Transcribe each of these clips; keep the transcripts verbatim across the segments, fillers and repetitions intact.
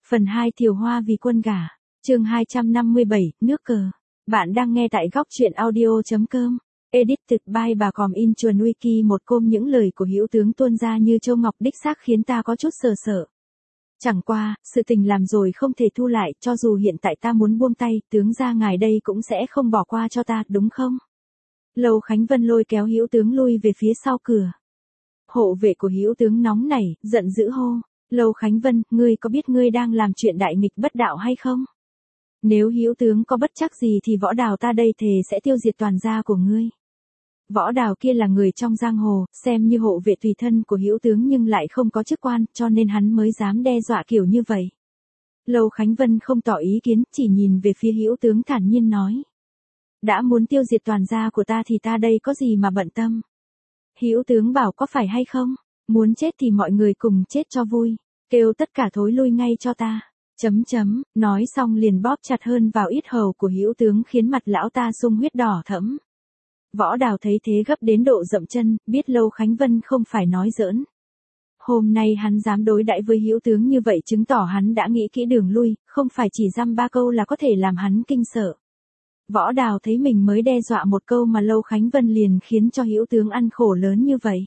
Phần hai Thiều Hoa vì quân gả. Chương hai trăm năm mươi bảy, nước cờ. Bạn đang nghe tại góc truyện audio chấm com. Edited by bà Còm in chuồn wiki. Một côm những lời của hữu tướng tuôn ra như châu ngọc đích xác khiến ta có chút sờ sợ. Chẳng qua, sự tình làm rồi không thể thu lại, cho dù hiện tại ta muốn buông tay, tướng gia ngài đây cũng sẽ không bỏ qua cho ta, đúng không? Lâu Khánh Vân lôi kéo hữu tướng lui về phía sau cửa. Hộ vệ của hữu tướng nóng nảy, giận dữ hô. Lâu Khánh Vân, ngươi có biết ngươi đang làm chuyện đại nghịch bất đạo hay không? Nếu hữu tướng có bất trắc gì thì võ đào ta đây thề sẽ tiêu diệt toàn gia của ngươi. Võ đào kia là người trong giang hồ, xem như hộ vệ tùy thân của hữu tướng nhưng lại không có chức quan, cho nên hắn mới dám đe dọa kiểu như vậy. Lâu Khánh Vân không tỏ ý kiến, chỉ nhìn về phía hữu tướng thản nhiên nói. Đã muốn tiêu diệt toàn gia của ta thì ta đây có gì mà bận tâm. Hữu tướng bảo có phải hay không? Muốn chết thì mọi người cùng chết cho vui. Kêu tất cả thối lui ngay cho ta. Chấm chấm, nói xong liền bóp chặt hơn vào yết hầu của hữu tướng khiến mặt lão ta sung huyết đỏ thẫm. Võ Đào thấy thế gấp đến độ dậm chân, biết Lâu Khánh Vân không phải nói giỡn. Hôm nay hắn dám đối đãi với hữu tướng như vậy chứng tỏ hắn đã nghĩ kỹ đường lui, không phải chỉ dăm ba câu là có thể làm hắn kinh sợ. Võ Đào thấy mình mới đe dọa một câu mà Lâu Khánh Vân liền khiến cho hữu tướng ăn khổ lớn như vậy.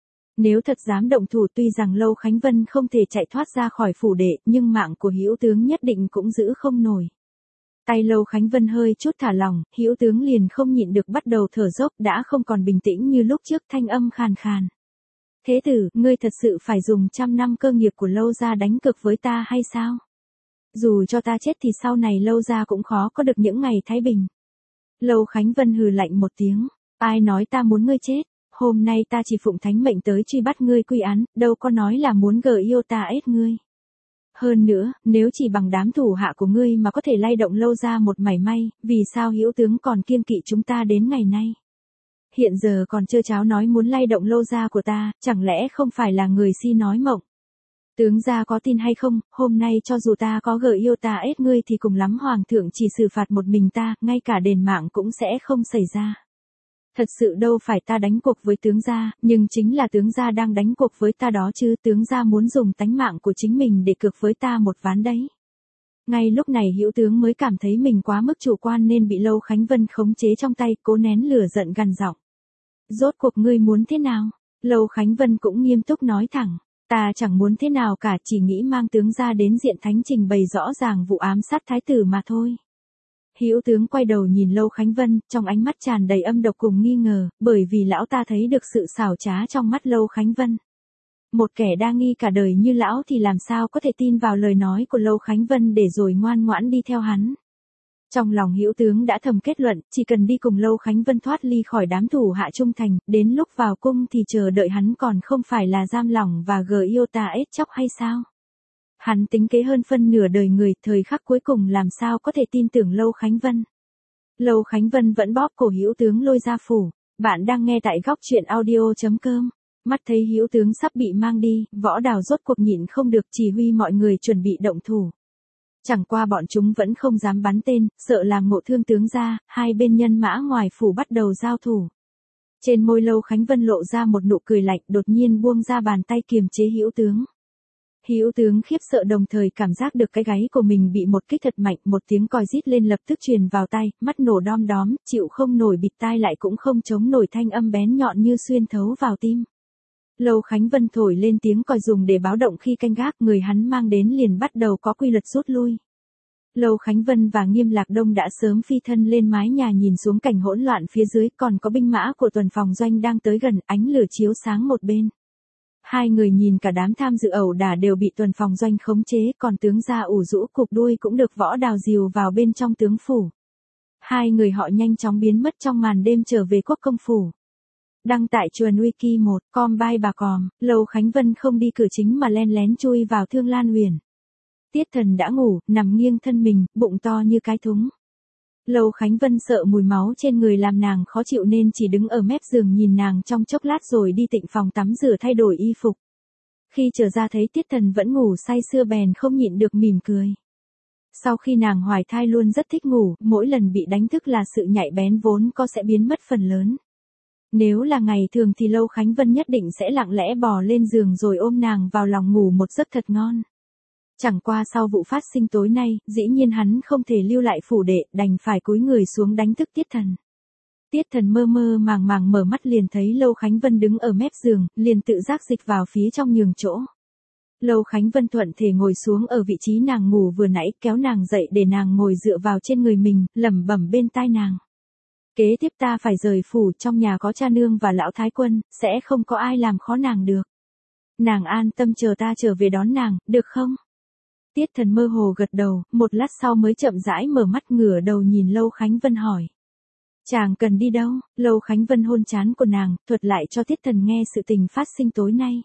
Nếu thật dám động thủ tuy rằng Lâu Khánh Vân không thể chạy thoát ra khỏi phủ đệ, nhưng mạng của hữu tướng nhất định cũng giữ không nổi. Tay Lâu Khánh Vân hơi chút thả lỏng, hữu tướng liền không nhịn được bắt đầu thở dốc, đã không còn bình tĩnh như lúc trước, thanh âm khàn khàn. Thế tử, ngươi thật sự phải dùng trăm năm cơ nghiệp của Lâu gia đánh cược với ta hay sao? Dù cho ta chết thì sau này Lâu gia cũng khó có được những ngày thái bình. Lâu Khánh Vân hừ lạnh một tiếng, ai nói ta muốn ngươi chết? Hôm nay ta chỉ phụng thánh mệnh tới truy bắt ngươi quy án, đâu có nói là muốn gờ yêu ta ết ngươi. Hơn nữa, nếu chỉ bằng đám thủ hạ của ngươi mà có thể lay động Lâu gia một mảy may, vì sao hữu tướng còn kiêng kỵ chúng ta đến ngày nay? Hiện giờ còn trơ cháo nói muốn lay động Lâu gia của ta, chẳng lẽ không phải là người si nói mộng? Tướng gia có tin hay không, hôm nay cho dù ta có gờ yêu ta ết ngươi thì cùng lắm hoàng thượng chỉ xử phạt một mình ta, ngay cả đền mạng cũng sẽ không xảy ra. Thật sự đâu phải ta đánh cuộc với tướng gia, nhưng chính là tướng gia đang đánh cuộc với ta đó chứ, tướng gia muốn dùng tánh mạng của chính mình để cược với ta một ván đấy. Ngay lúc này hữu tướng mới cảm thấy mình quá mức chủ quan nên bị Lâu Khánh Vân khống chế trong tay, cố nén lửa giận gằn giọng. Rốt cuộc ngươi muốn thế nào? Lâu Khánh Vân cũng nghiêm túc nói thẳng, ta chẳng muốn thế nào cả, chỉ nghĩ mang tướng gia đến diện thánh trình bày rõ ràng vụ ám sát thái tử mà thôi. Hữu tướng quay đầu nhìn Lâu Khánh Vân, trong ánh mắt tràn đầy âm độc cùng nghi ngờ, bởi vì lão ta thấy được sự xảo trá trong mắt Lâu Khánh Vân. Một kẻ đa nghi cả đời như lão thì làm sao có thể tin vào lời nói của Lâu Khánh Vân để rồi ngoan ngoãn đi theo hắn. Trong lòng hữu tướng đã thầm kết luận, chỉ cần đi cùng Lâu Khánh Vân thoát ly khỏi đám thủ hạ trung thành, đến lúc vào cung thì chờ đợi hắn còn không phải là giam lỏng và gờ yêu ta ết chóc hay sao? Hắn tính kế hơn phân nửa đời người, thời khắc cuối cùng làm sao có thể tin tưởng Lâu Khánh Vân. Lâu Khánh Vân vẫn bóp cổ hữu tướng lôi ra phủ. Bạn đang nghe tại góc truyện audio chấm com. Mắt thấy hữu tướng sắp bị mang đi, Võ Đào rốt cuộc nhịn không được chỉ huy mọi người chuẩn bị động thủ. Chẳng qua bọn chúng vẫn không dám bắn tên, sợ làm ngộ thương tướng gia, hai bên nhân mã ngoài phủ bắt đầu giao thủ. Trên môi Lâu Khánh Vân lộ ra một nụ cười lạnh, đột nhiên buông ra bàn tay kiềm chế hữu tướng. Hữu tướng khiếp sợ đồng thời cảm giác được cái gáy của mình bị một kích thật mạnh, một tiếng còi rít lên lập tức truyền vào tai, mắt nổ đom đóm, chịu không nổi bịt tai lại cũng không chống nổi thanh âm bén nhọn như xuyên thấu vào tim. Lâu Khánh Vân thổi lên tiếng còi dùng để báo động khi canh gác, người hắn mang đến liền bắt đầu có quy luật rút lui. Lâu Khánh Vân và Nghiêm Lạc Đông đã sớm phi thân lên mái nhà nhìn xuống cảnh hỗn loạn phía dưới, còn có binh mã của tuần phòng doanh đang tới gần, ánh lửa chiếu sáng một bên. Hai người nhìn cả đám tham dự ẩu đả đều bị tuần phòng doanh khống chế, còn tướng gia ủ rũ cục đuôi cũng được Võ Đào dìu vào bên trong tướng phủ. Hai người họ nhanh chóng biến mất trong màn đêm trở về quốc công phủ. Đăng tại chuồn wiki một com by bà Còm, Lâu Khánh Vân không đi cửa chính mà len lén chui vào Thương Lan Huyền. Tiết Thần đã ngủ, nằm nghiêng thân mình, bụng to như cái thúng. Lâu Khánh Vân sợ mùi máu trên người làm nàng khó chịu nên chỉ đứng ở mép giường nhìn nàng trong chốc lát rồi đi tịnh phòng tắm rửa thay đổi y phục. Khi trở ra thấy Tiết Thần vẫn ngủ say sưa bèn không nhịn được mỉm cười. Sau khi nàng hoài thai luôn rất thích ngủ, mỗi lần bị đánh thức là sự nhạy bén vốn có sẽ biến mất phần lớn. Nếu là ngày thường thì Lâu Khánh Vân nhất định sẽ lặng lẽ bò lên giường rồi ôm nàng vào lòng ngủ một giấc thật ngon. Chẳng qua sau vụ phát sinh tối nay, dĩ nhiên hắn không thể lưu lại phủ đệ, đành phải cúi người xuống đánh thức Tiết Thần. Tiết Thần mơ mơ màng màng mở mắt liền thấy Lâu Khánh Vân đứng ở mép giường, liền tự giác dịch vào phía trong nhường chỗ. Lâu Khánh Vân thuận thể ngồi xuống ở vị trí nàng ngủ vừa nãy, kéo nàng dậy để nàng ngồi dựa vào trên người mình, lẩm bẩm bên tai nàng. Kế tiếp ta phải rời phủ, trong nhà có cha nương và lão thái quân, sẽ không có ai làm khó nàng được. Nàng an tâm chờ ta trở về đón nàng, được không? Tiết Thần mơ hồ gật đầu, một lát sau mới chậm rãi mở mắt ngửa đầu nhìn Lâu Khánh Vân hỏi. Chàng cần đi đâu? Lâu Khánh Vân hôn trán của nàng, thuật lại cho Tiết Thần nghe sự tình phát sinh tối nay.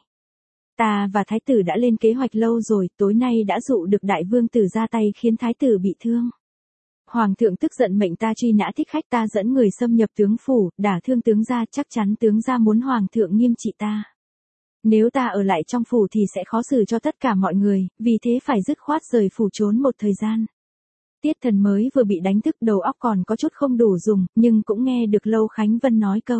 Ta và thái tử đã lên kế hoạch lâu rồi, tối nay đã dụ được đại vương tử ra tay khiến thái tử bị thương. Hoàng thượng tức giận mệnh ta truy nã thích khách, ta dẫn người xâm nhập tướng phủ, đả thương tướng gia, chắc chắn tướng gia muốn hoàng thượng nghiêm trị ta. Nếu ta ở lại trong phủ thì sẽ khó xử cho tất cả mọi người, vì thế phải dứt khoát rời phủ trốn một thời gian. Tiết Thần mới vừa bị đánh thức, đầu óc còn có chút không đủ dùng, nhưng cũng nghe được Lâu Khánh Vân nói câu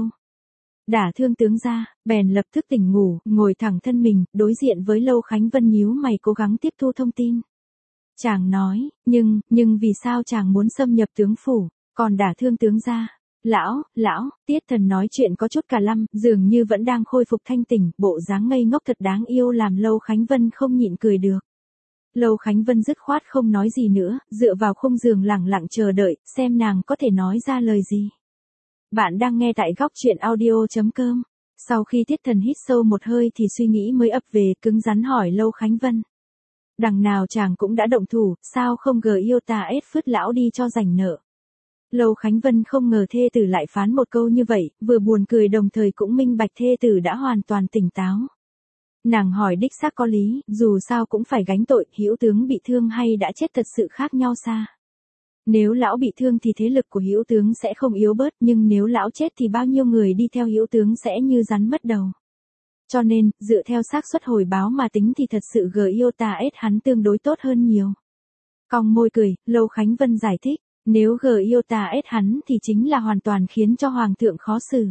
đả thương tướng gia, bèn lập tức tỉnh ngủ, ngồi thẳng thân mình, đối diện với Lâu Khánh Vân nhíu mày cố gắng tiếp thu thông tin. Chàng nói, nhưng, nhưng vì sao chàng muốn xâm nhập tướng phủ, còn đả thương tướng gia? Lão, lão, Tiết Thần nói chuyện có chút cả lăm, dường như vẫn đang khôi phục thanh tỉnh, bộ dáng ngây ngốc thật đáng yêu làm Lâu Khánh Vân không nhịn cười được. Lâu Khánh Vân dứt khoát không nói gì nữa, dựa vào khung giường lẳng lặng chờ đợi, xem nàng có thể nói ra lời gì. Bạn đang nghe tại góc truyện audio chấm com. Sau khi Tiết Thần hít sâu một hơi thì suy nghĩ mới ập về, cứng rắn hỏi Lâu Khánh Vân. Đằng nào chàng cũng đã động thủ, sao không gờ yêu ta ết phứt lão đi cho rảnh nợ. Lâu Khánh Vân không ngờ thê tử lại phán một câu như vậy, vừa buồn cười đồng thời cũng minh bạch thê tử đã hoàn toàn tỉnh táo. Nàng hỏi đích xác có lý, dù sao cũng phải gánh tội, hữu tướng bị thương hay đã chết thật sự khác nhau xa. Nếu lão bị thương thì thế lực của hữu tướng sẽ không yếu bớt, nhưng nếu lão chết thì bao nhiêu người đi theo hữu tướng sẽ như rắn mất đầu. Cho nên, dựa theo xác suất hồi báo mà tính thì thật sự gờ yêu ta ết hắn tương đối tốt hơn nhiều. Cong môi cười, Lâu Khánh Vân giải thích, nếu gờ yêu ta ết hắn thì chính là hoàn toàn khiến cho hoàng thượng khó xử.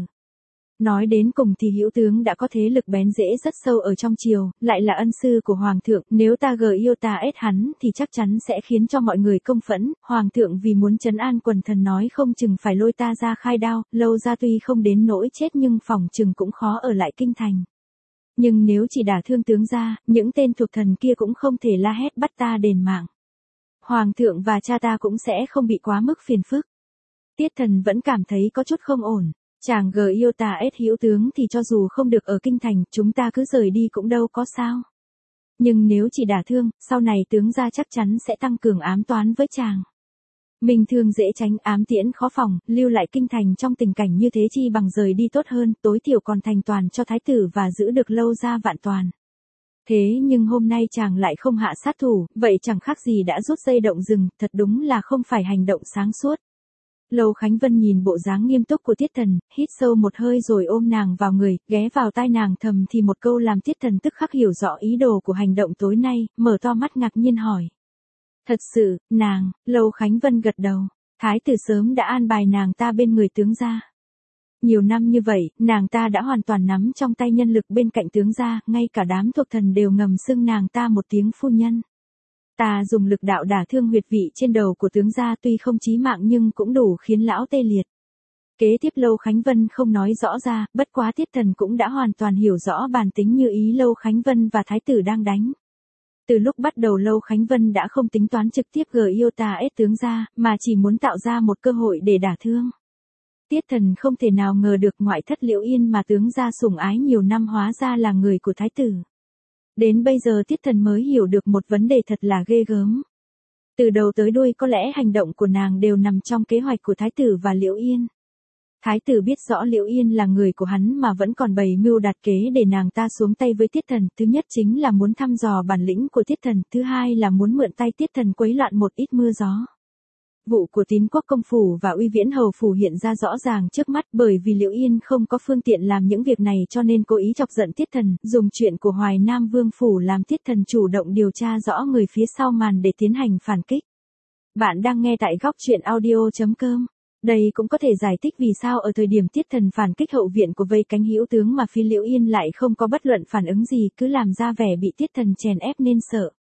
Nói đến cùng thì hữu tướng đã có thế lực bén rễ rất sâu ở trong triều, lại là ân sư của hoàng thượng, nếu ta gờ yêu ta ết hắn thì chắc chắn sẽ khiến cho mọi người công phẫn, hoàng thượng vì muốn trấn an quần thần nói không chừng phải lôi ta ra khai đao, Lâu ra tuy không đến nỗi chết nhưng phòng chừng cũng khó ở lại kinh thành. Nhưng nếu chỉ đả thương tướng gia, những tên thuộc thần kia cũng không thể la hét bắt ta đền mạng. Hoàng thượng và cha ta cũng sẽ không bị quá mức phiền phức. Tiết Thần vẫn cảm thấy có chút không ổn. Chàng gờ yêu ta ết hữu tướng thì cho dù không được ở kinh thành, chúng ta cứ rời đi cũng đâu có sao. Nhưng nếu chỉ đả thương, sau này tướng gia chắc chắn sẽ tăng cường ám toán với chàng. Mình thương dễ tránh, ám tiễn khó phòng, lưu lại kinh thành trong tình cảnh như thế chi bằng rời đi tốt hơn, tối thiểu còn thành toàn cho thái tử và giữ được Lâu gia vạn toàn. Thế nhưng hôm nay chàng lại không hạ sát thủ, vậy chẳng khác gì đã rút dây động rừng, thật đúng là không phải hành động sáng suốt. Lâu Khánh Vân nhìn bộ dáng nghiêm túc của Tiết Thần, hít sâu một hơi rồi ôm nàng vào người, ghé vào tai nàng thầm thì một câu làm Tiết Thần tức khắc hiểu rõ ý đồ của hành động tối nay, mở to mắt ngạc nhiên hỏi. Thật sự, nàng, Lâu Khánh Vân gật đầu, thái tử sớm đã an bài nàng ta bên người tướng gia. Nhiều năm như vậy, nàng ta đã hoàn toàn nắm trong tay nhân lực bên cạnh tướng gia, ngay cả đám thuộc thần đều ngầm xưng nàng ta một tiếng phu nhân. Ta dùng lực đạo đả thương huyệt vị trên đầu của tướng gia tuy không chí mạng nhưng cũng đủ khiến lão tê liệt. Kế tiếp Lâu Khánh Vân không nói rõ ra, bất quá Tiết Thần cũng đã hoàn toàn hiểu rõ bản tính như ý Lâu Khánh Vân và thái tử đang đánh. Từ lúc bắt đầu Lâu Khánh Vân đã không tính toán trực tiếp gờ yêu ta ết tướng gia, mà chỉ muốn tạo ra một cơ hội để đả thương. Tiết Thần không thể nào ngờ được ngoại thất Liễu Yên mà tướng gia sủng ái nhiều năm hóa ra là người của thái tử. Đến bây giờ Tiết Thần mới hiểu được một vấn đề thật là ghê gớm. Từ đầu tới đuôi có lẽ hành động của nàng đều nằm trong kế hoạch của thái tử và Liễu Yên. Thái tử biết rõ Liễu Yên là người của hắn mà vẫn còn bày mưu đặt kế để nàng ta xuống tay với Tiết Thần, thứ nhất chính là muốn thăm dò bản lĩnh của Tiết Thần, thứ hai là muốn mượn tay Tiết Thần quấy loạn một ít mưa gió. Vụ của Tín Quốc công phủ và Uy Viễn hầu phủ hiện ra rõ ràng trước mắt, bởi vì Liễu Yên không có phương tiện làm những việc này cho nên cố ý chọc giận Tiết Thần, dùng chuyện của Hoài Nam Vương phủ làm Tiết Thần chủ động điều tra rõ người phía sau màn để tiến hành phản kích. Bạn đang nghe tại góc truyện audio chấm com. Đây cũng có thể giải thích vì sao ở thời điểm Tiết Thần phản kích hậu viện của vây cánh hữu tướng mà phía Liễu Yên lại không có bất luận phản ứng gì, cứ làm ra vẻ bị Tiết Thần chèn ép nên sợ.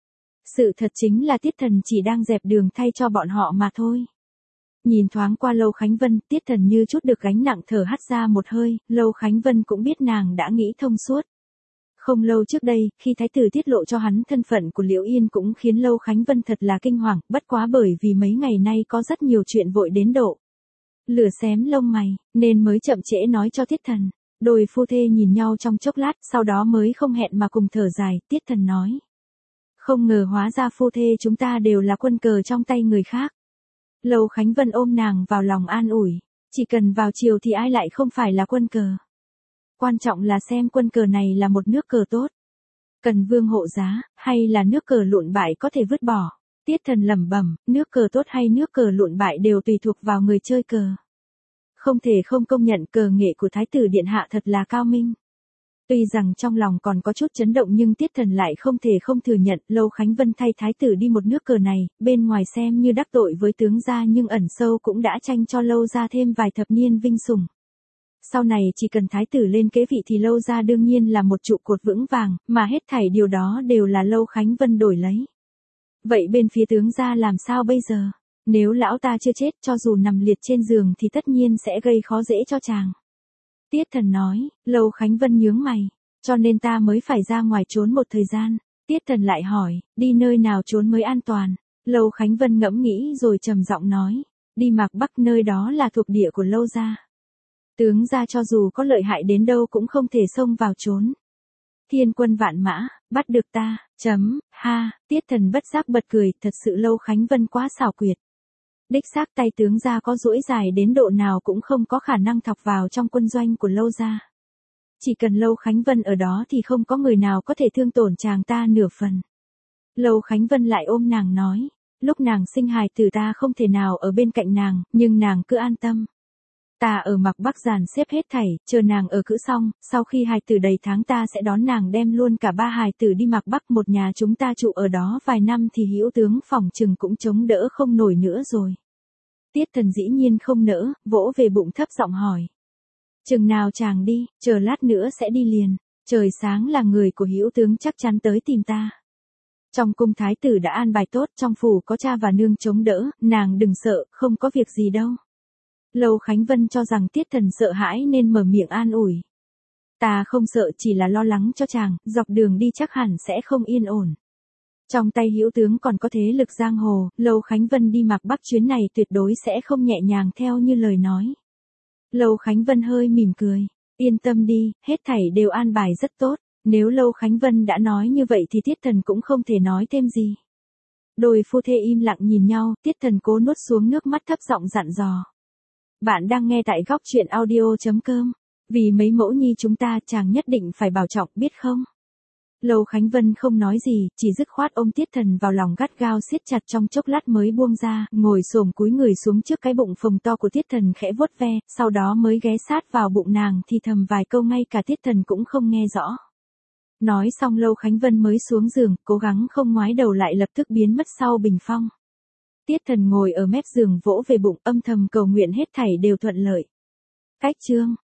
Sự thật chính là Tiết Thần chỉ đang dẹp đường thay cho bọn họ mà thôi. Nhìn thoáng qua Lâu Khánh Vân, Tiết Thần như chút được gánh nặng thở hắt ra một hơi, Lâu Khánh Vân cũng biết nàng đã nghĩ thông suốt. Không lâu trước đây, khi thái tử tiết lộ cho hắn thân phận của Liễu Yên cũng khiến Lâu Khánh Vân thật là kinh hoàng, bất quá bởi vì mấy ngày nay có rất nhiều chuyện vội đến độ lửa xém lông mày, nên mới chậm trễ nói cho Tiết Thần. Đôi phu thê nhìn nhau trong chốc lát, sau đó mới không hẹn mà cùng thở dài, Tiết Thần nói. Không ngờ hóa ra phu thê chúng ta đều là quân cờ trong tay người khác. Lâu Khánh Vân ôm nàng vào lòng an ủi, chỉ cần vào chiều thì ai lại không phải là quân cờ. Quan trọng là xem quân cờ này là một nước cờ tốt, cần vương hộ giá, hay là nước cờ lụn bại có thể vứt bỏ. Tiết Thần lẩm bẩm, nước cờ tốt hay nước cờ lụn bại đều tùy thuộc vào người chơi cờ. Không thể không công nhận cờ nghệ của Thái tử Điện Hạ thật là cao minh. Tuy rằng trong lòng còn có chút chấn động nhưng Tiết Thần lại không thể không thừa nhận Lâu Khánh Vân thay Thái tử đi một nước cờ này, bên ngoài xem như đắc tội với tướng gia nhưng ẩn sâu cũng đã tranh cho Lâu gia thêm vài thập niên vinh sủng. Sau này chỉ cần Thái tử lên kế vị thì Lâu gia đương nhiên là một trụ cột vững vàng, mà hết thảy điều đó đều là Lâu Khánh Vân đổi lấy. Vậy bên phía tướng gia làm sao bây giờ? Nếu lão ta chưa chết cho dù nằm liệt trên giường thì tất nhiên sẽ gây khó dễ cho chàng. Tiết Thần nói, Lâu Khánh Vân nhướng mày, cho nên ta mới phải ra ngoài trốn một thời gian. Tiết Thần lại hỏi, đi nơi nào trốn mới an toàn? Lâu Khánh Vân ngẫm nghĩ rồi trầm giọng nói, đi Mạc Bắc, nơi đó là thuộc địa của Lâu gia. Tướng gia cho dù có lợi hại đến đâu cũng không thể xông vào trốn. Thiên quân vạn mã, bắt được ta, chấm, ha, Tiết Thần bất giác bật cười, thật sự Lâu Khánh Vân quá xảo quyệt. Đích xác tay tướng gia có duỗi dài đến độ nào cũng không có khả năng thọc vào trong quân doanh của Lâu gia. Chỉ cần Lâu Khánh Vân ở đó thì không có người nào có thể thương tổn chàng ta nửa phần. Lâu Khánh Vân lại ôm nàng nói, lúc nàng sinh hài tử ta không thể nào ở bên cạnh nàng, nhưng nàng cứ an tâm. Ta ở Mạc Bắc dàn xếp hết thảy, chờ nàng ở cữ xong, sau khi hài tử đầy tháng ta sẽ đón nàng đem luôn cả ba hài tử đi Mạc Bắc, một nhà chúng ta trụ ở đó vài năm thì hữu tướng phòng trừng cũng chống đỡ không nổi nữa rồi. Tiết Thần dĩ nhiên không nỡ, vỗ về bụng thấp giọng hỏi. Chừng nào chàng đi, chờ lát nữa sẽ đi liền, trời sáng là người của hữu tướng chắc chắn tới tìm ta. Trong cung thái tử đã an bài tốt, trong phủ có cha và nương chống đỡ, nàng đừng sợ, không có việc gì đâu. Lâu Khánh Vân cho rằng Tiết Thần sợ hãi nên mở miệng an ủi. Ta không sợ, chỉ là lo lắng cho chàng, dọc đường đi chắc hẳn sẽ không yên ổn. Trong tay hữu tướng còn có thế lực giang hồ, Lâu Khánh Vân đi Mạc Bắc chuyến này tuyệt đối sẽ không nhẹ nhàng theo như lời nói. Lâu Khánh Vân hơi mỉm cười, yên tâm đi, hết thảy đều an bài rất tốt, nếu Lâu Khánh Vân đã nói như vậy thì Tiết Thần cũng không thể nói thêm gì. Đôi phu thê im lặng nhìn nhau, Tiết Thần cố nuốt xuống nước mắt thấp giọng dặn dò. Bạn đang nghe tại góc truyện audio chấm com, vì mấy mẫu nhi chúng ta chàng nhất định phải bảo trọng biết không? Lâu Khánh Vân không nói gì, chỉ dứt khoát ôm Tiết Thần vào lòng gắt gao siết chặt trong chốc lát mới buông ra, ngồi xổm cúi người xuống trước cái bụng phồng to của Tiết Thần khẽ vuốt ve, sau đó mới ghé sát vào bụng nàng thì thầm vài câu ngay cả Tiết Thần cũng không nghe rõ. Nói xong Lâu Khánh Vân mới xuống giường, cố gắng không ngoái đầu lại lập tức biến mất sau bình phong. Tiết Thần ngồi ở mép giường vỗ về bụng âm thầm cầu nguyện hết thảy đều thuận lợi. Cách chương